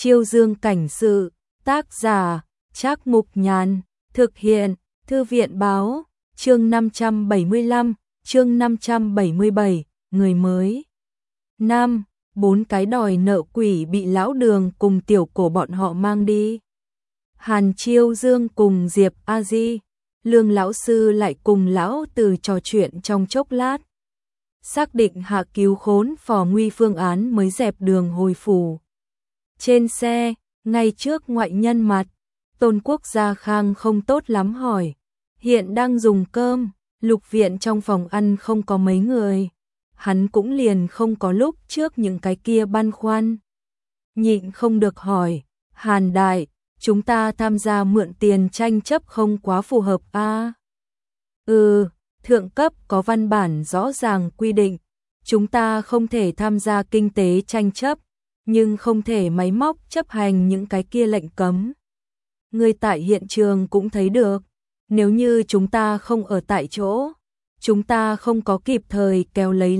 Chiêu Dương cảnh sự, tác giả, Trác Mục Nhàn, thực hiện, Thư viện báo, chương 575, chương 577, người mới. Nam, 4 cái đòi nợ quỷ bị lão Đường cùng tiểu cổ bọn họ mang đi. Hàn Chiêu Dương cùng Diệp A Di, Lương lão sư lại cùng lão Từ trò chuyện trong chốc lát. Xác định hạ cứu khốn phò nguy phương án mới dẹp đường hồi phủ. Trên xe, ngay trước ngoại nhân mặt, Tôn Quốc Gia Khang không tốt lắm hỏi. Hiện đang dùng cơm, Lục viện trong phòng ăn không có mấy người. Hắn cũng liền không có lúc trước những cái kia băn khoăn. Nhịn không được hỏi, Hàn đại, chúng ta tham gia mượn tiền tranh chấp không quá phù hợp a? Thượng cấp có văn bản rõ ràng quy định, chúng ta không thể tham gia kinh tế tranh chấp, nhưng không thể máy móc chấp hành những cái kia lệnh cấm. Người tại hiện trường cũng thấy được, nếu như chúng ta không ở tại chỗ, chúng ta không có kịp thời kéo lấy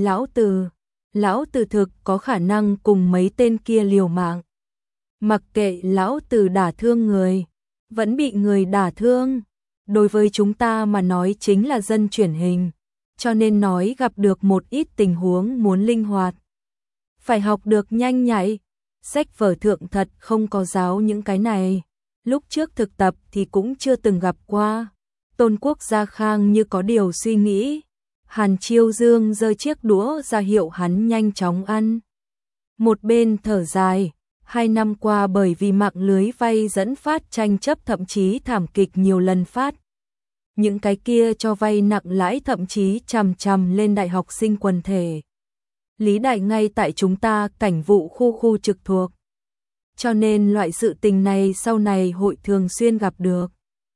lão Từ thực có khả năng cùng mấy tên kia liều mạng. Mặc kệ lão Từ đả thương người, vẫn bị người đả thương, đối với chúng ta mà nói chính là dân chuyển hình, cho nên nói gặp được một ít tình huống muốn linh hoạt. Phải học được nhanh nhạy, sách vở thượng thật không có giáo những cái này, lúc trước thực tập thì cũng chưa từng gặp qua. Tôn Quốc Gia Khang như có điều suy nghĩ, Hàn Chiêu Dương giơ chiếc đũa ra hiệu hắn nhanh chóng ăn. Một bên thở dài, 2 năm qua bởi vì mạng lưới vay dẫn phát tranh chấp thậm chí thảm kịch nhiều lần phát. Những cái kia cho vay nặng lãi thậm chí chằm lên đại học sinh quần thể. Lý đại ngay tại chúng ta cảnh vụ khu trực thuộc. Cho nên loại sự tình này sau này hội thường xuyên gặp được.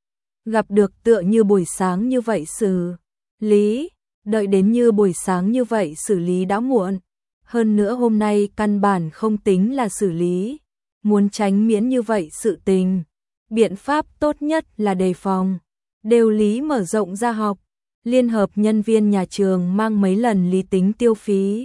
Gặp được tựa như buổi sáng như vậy xử lý, đợi đến như buổi sáng như vậy xử lý đã muộn. Hơn nữa hôm nay căn bản không tính là xử lý. Muốn tránh miễn như vậy sự tình, biện pháp tốt nhất là đề phòng. Đều lý mở rộng ra học, liên hợp nhân viên nhà trường mang mấy lần lý tính tiêu phí.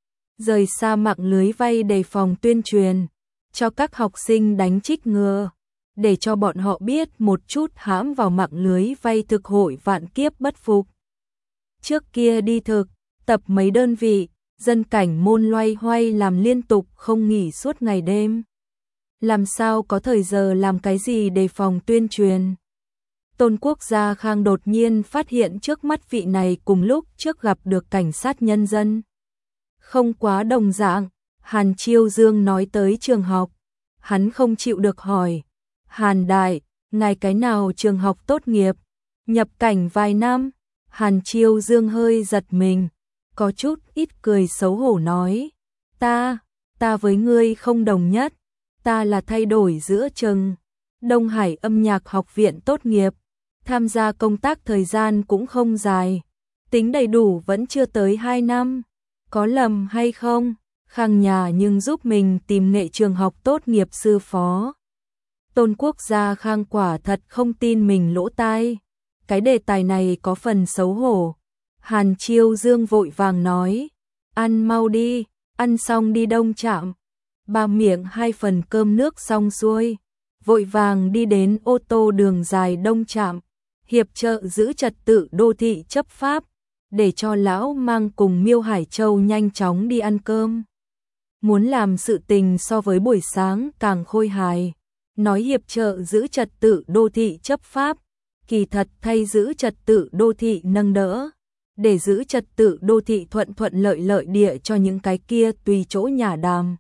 Rời xa mạng lưới vay đề phòng tuyên truyền, cho các học sinh đánh trích ngừa, để cho bọn họ biết một chút hãm vào mạng lưới vay thực hội vạn kiếp bất phục. Trước kia đi thực, tập mấy đơn vị, dân cảnh môn loay hoay làm liên tục không nghỉ suốt ngày đêm. Làm sao có thời giờ làm cái gì đề phòng tuyên truyền. Tôn Quốc Gia Khang đột nhiên phát hiện trước mắt vị này cùng lúc trước gặp được cảnh sát nhân dân. Không quá đồng dạng, Hàn Chiêu Dương nói tới trường học. Hắn không chịu được hỏi, Hàn đại, ngài cái nào trường học tốt nghiệp, nhập cảnh vài năm. Hàn Chiêu Dương hơi giật mình, có chút ít cười xấu hổ nói, ta với ngươi không đồng nhất, ta là thay đổi giữa chừng, Đông Hải âm nhạc học viện tốt nghiệp, tham gia công tác thời gian cũng không dài, tính đầy đủ vẫn chưa tới 2 năm, có lầm hay không? Khang nhà nhưng giúp mình tìm nghệ trường học tốt nghiệp sư phó. Tôn Quốc Gia Khang quả thật không tin mình lỗ tai. Cái đề tài này có phần xấu hổ. Hàn Chiêu Dương vội vàng nói, ăn mau đi, ăn xong đi Đông Trạm. Ba miệng 2 phần cơm nước xong xuôi, vội vàng đi đến ô tô đường dài Đông Trạm, hiệp trợ giữ trật tự đô thị chấp pháp, để cho lão mang cùng Miêu Hải Châu nhanh chóng đi ăn cơm. Muốn làm sự tình so với buổi sáng càng khôi hài, nói hiệp trợ giữ trật tự đô thị chấp pháp, kỳ thật thay giữ trật tự đô thị nâng đỡ, để giữ trật tự đô thị thuận lợi địa cho những cái kia tùy chỗ nhả đàm,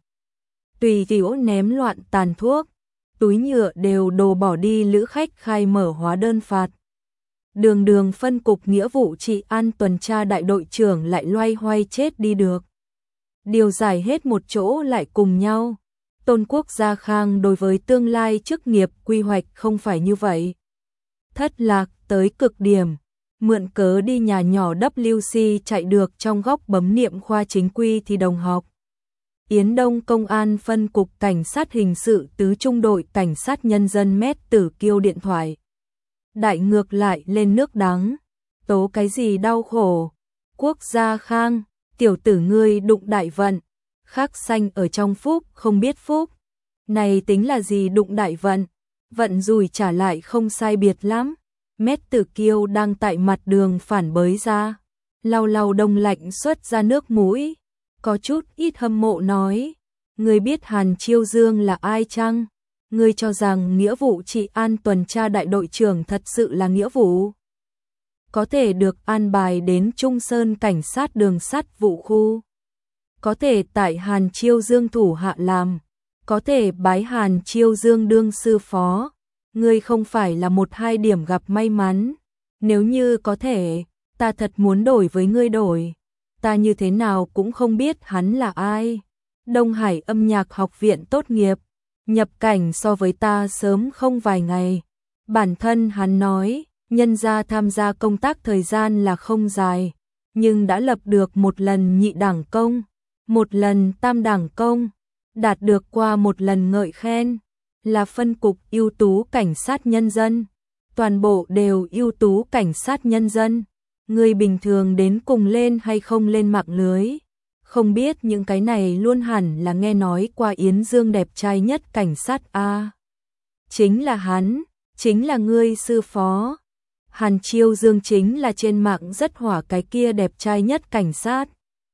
tùy chỗ ném loạn tàn thuốc, túi nhựa đều đổ bỏ đi lữ khách khai mở hóa đơn phạt. Đường phân cục nghĩa vụ trị an tuần tra đại đội trưởng lại loay hoay chết đi được. Điều giải hết một chỗ lại cùng nhau. Tôn Quốc Gia Khang đối với tương lai chức nghiệp quy hoạch không phải như vậy. Thất lạc tới cực điểm, mượn cớ đi nhà nhỏ WC chạy được trong góc bấm niệm khoa chính quy thì đồng học. Yến Đông Công an phân cục cảnh sát hình sự tứ trung đội cảnh sát nhân dân Mét Tử Kiêu điện thoại. Đại ngược lại lên nước đắng, tố cái gì đau khổ. Quốc Gia Khang, tiểu tử ngươi đụng đại vận, khắc xanh ở trong phúc không biết phúc. Này tính là gì đụng đại vận, vận rủi trả lại không sai biệt lắm. Mét Tử Kiêu đang tại mặt đường phản bới ra, lau lau đông lạnh xuất ra nước mũi, có chút ít hâm mộ nói, ngươi biết Hàn Chiêu Dương là ai chăng? Ngươi cho rằng nghĩa vụ trị an tuần tra đại đội trưởng thật sự là nghĩa vụ? Có thể được an bài đến Trung Sơn cảnh sát đường sắt vụ khu, có thể tại Hàn Chiêu Dương thủ hạ làm, có thể bái Hàn Chiêu Dương đương sư phó. Ngươi không phải là một hai điểm gặp may mắn, nếu như có thể, ta thật muốn đổi với ngươi đổi. Ta như thế nào cũng không biết hắn là ai. Đông Hải âm nhạc học viện tốt nghiệp, nhập cảnh so với ta sớm không vài ngày. Bản thân hắn nói, nhân ra tham gia công tác thời gian là không dài, nhưng đã lập được một lần nhị đẳng công, một lần tam đẳng công, đạt được qua một lần ngợi khen, là phân cục ưu tú cảnh sát nhân dân. Toàn bộ đều ưu tú cảnh sát nhân dân. Người bình thường đến cùng lên hay không lên mạng lưới, không biết những cái này luôn hẳn là nghe nói qua Yến Dương đẹp trai nhất cảnh sát A. Chính là hắn, chính là ngươi sư phó. Hàn Chiêu Dương chính là trên mạng rất hỏa cái kia đẹp trai nhất cảnh sát.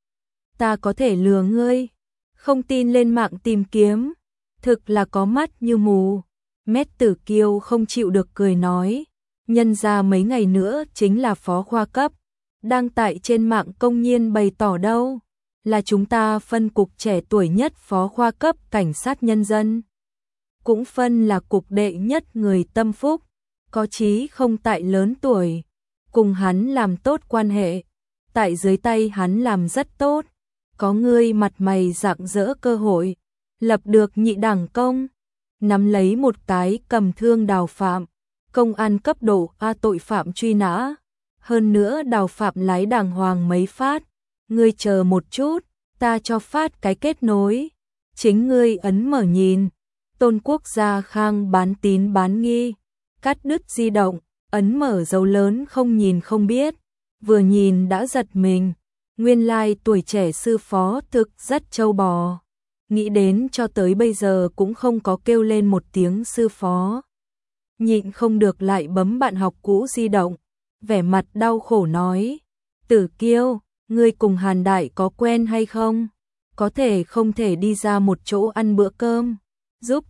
Ta có thể lừa ngươi, không tin lên mạng tìm kiếm, thực là có mắt như mù. Mét Tử Kiêu không chịu được cười nói, nhân ra mấy ngày nữa chính là phó khoa cấp, đang tại trên mạng công nhiên bày tỏ đâu, là chúng ta phân cục trẻ tuổi nhất phó khoa cấp cảnh sát nhân dân. Cũng phân là cục đệ nhất người tâm phúc, có chí không tại lớn tuổi, cùng hắn làm tốt quan hệ, tại dưới tay hắn làm rất tốt, có ngươi mặt mày rạng rỡ cơ hội, lập được nhị đẳng công, nắm lấy một cái cầm thương đào phạm, công an cấp độ A tội phạm truy nã, hơn nữa đào phạm lái đàng hoàng mấy phát, ngươi chờ một chút, ta cho phát cái kết nối, chính ngươi ấn mở nhìn, Tôn Quốc Gia Khang bán tín bán nghi, cắt đứt di động, ấn mở dấu lớn không nhìn không biết, vừa nhìn đã giật mình, nguyên lai tuổi trẻ sư phó thực rất trâu bò. Nghĩ đến cho tới bây giờ cũng không có kêu lên một tiếng sư phó. Nhịn không được lại bấm bạn học cũ di động, vẻ mặt đau khổ nói, Tử Kiêu, ngươi cùng Hàn Đại có quen hay không? Có thể không thể đi ra một chỗ ăn bữa cơm, giúp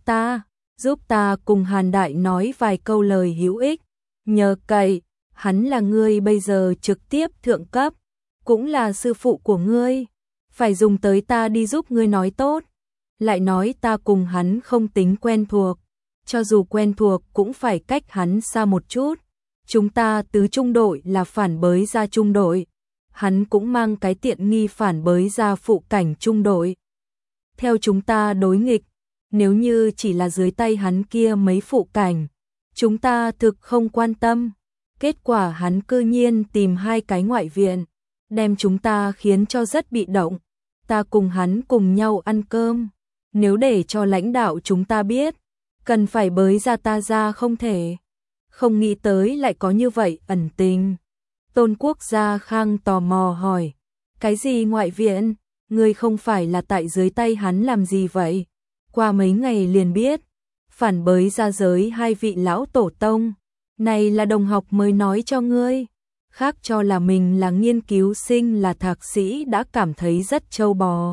ta cùng Hàn Đại nói vài câu lời hữu ích, nhờ cậy, hắn là ngươi bây giờ trực tiếp thượng cấp, cũng là sư phụ của ngươi, phải dùng tới ta đi giúp ngươi nói tốt. Lại nói ta cùng hắn không tính quen thuộc, cho dù quen thuộc cũng phải cách hắn xa một chút. Chúng ta tứ trung đội là phản bới ra trung đội, hắn cũng mang cái tiện nghi phản bới ra phụ cảnh trung đội. Theo chúng ta đối nghịch, nếu như chỉ là dưới tay hắn kia mấy phụ cảnh, chúng ta thực không quan tâm. Kết quả hắn cư nhiên tìm hai cái ngoại viện, đem chúng ta khiến cho rất bị động. Ta cùng hắn cùng nhau ăn cơm. Nếu để cho lãnh đạo chúng ta biết, cần phải bới ra ta ra không thể. Không nghĩ tới lại có như vậy ẩn tình. Tôn Quốc Gia Khang tò mò hỏi, cái gì ngoại viện, ngươi không phải là tại dưới tay hắn làm gì vậy? Qua mấy ngày liền biết, phản bới ra giới hai vị lão tổ tông, này là đồng học mới nói cho ngươi, khác cho là mình là nghiên cứu sinh là thạc sĩ đã cảm thấy rất trâu bò.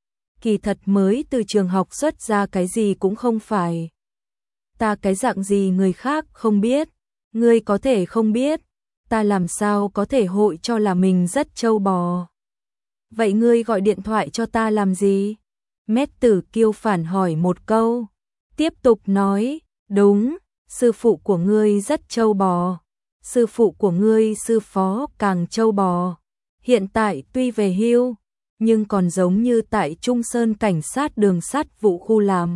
Kỳ thật mới từ trường học xuất ra cái gì cũng không phải. Ta cái dạng gì người khác không biết, ngươi có thể không biết, ta làm sao có thể hội cho là mình rất trâu bò. Vậy ngươi gọi điện thoại cho ta làm gì? Mét Tử Kiêu phản hỏi một câu, tiếp tục nói, đúng, sư phụ của ngươi rất trâu bò, sư phụ của ngươi sư phó càng trâu bò, hiện tại tuy về hưu, nhưng còn giống như tại Trung Sơn cảnh sát đường sắt vụ khu làm.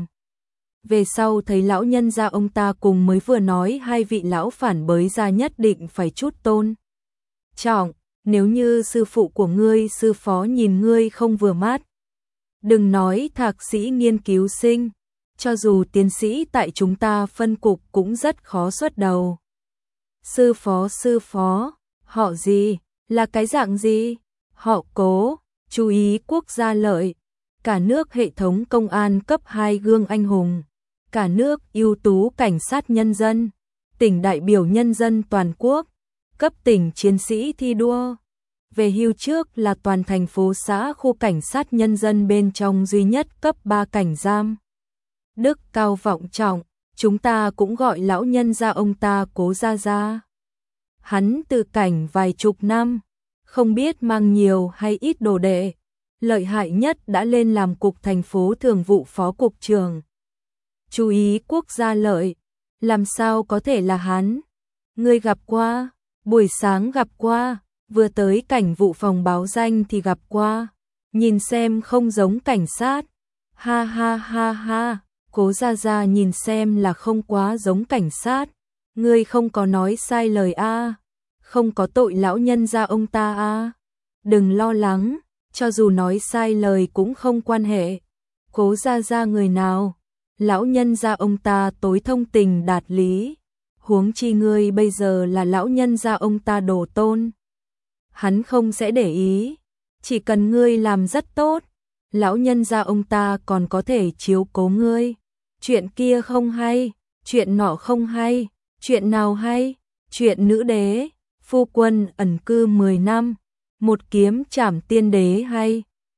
Về sau thấy lão nhân gia ông ta cùng mới vừa nói hai vị lão phản bới ra nhất định phải chút tôn trọng, nếu như sư phụ của ngươi sư phó nhìn ngươi không vừa mắt. Đừng nói thạc sĩ nghiên cứu sinh, cho dù tiến sĩ tại chúng ta phân cục cũng rất khó xuất đầu. Sư phó, họ gì, là cái dạng gì? Họ Cố, chú ý quốc gia lợi. cả nước hệ thống công an cấp 2 gương anh hùng, cả nước ưu tú cảnh sát nhân dân, tỉnh đại biểu nhân dân toàn quốc, cấp tỉnh chiến sĩ thi đua. Về hưu trước là toàn thành phố xã khu cảnh sát nhân dân bên trong duy nhất cấp 3 cảnh giam. Đức cao vọng trọng, chúng ta cũng gọi lão nhân gia ông ta Cố Gia Gia. Hắn từ cảnh vài chục năm, không biết mang nhiều hay ít đồ đệ, lợi hại nhất đã lên làm cục thành phố thường vụ phó cục trưởng. Chú ý quốc gia lợi, làm sao có thể là hắn? Ngươi gặp qua, buổi sáng gặp qua, vừa tới cảnh vụ phòng báo danh thì gặp qua, nhìn xem không giống cảnh sát. Ha ha ha ha, Cố Gia Gia nhìn xem là không quá giống cảnh sát. Ngươi không có nói sai lời a, không có tội lão nhân gia ông ta a. Đừng lo lắng, cho dù nói sai lời cũng không quan hệ. Cố Gia Gia người nào? Lão nhân gia ông ta tối thông tình đạt lý. Huống chi ngươi bây giờ là lão nhân gia ông ta đồ tôn. Hắn không sẽ để ý, chỉ cần ngươi làm rất tốt, lão nhân gia ông ta còn có thể chiếu cố ngươi. Chuyện kia không hay, chuyện nọ không hay, chuyện nào hay? Chuyện nữ đế, phu quân ẩn cư 10 năm, một kiếm trảm tiên đế hay?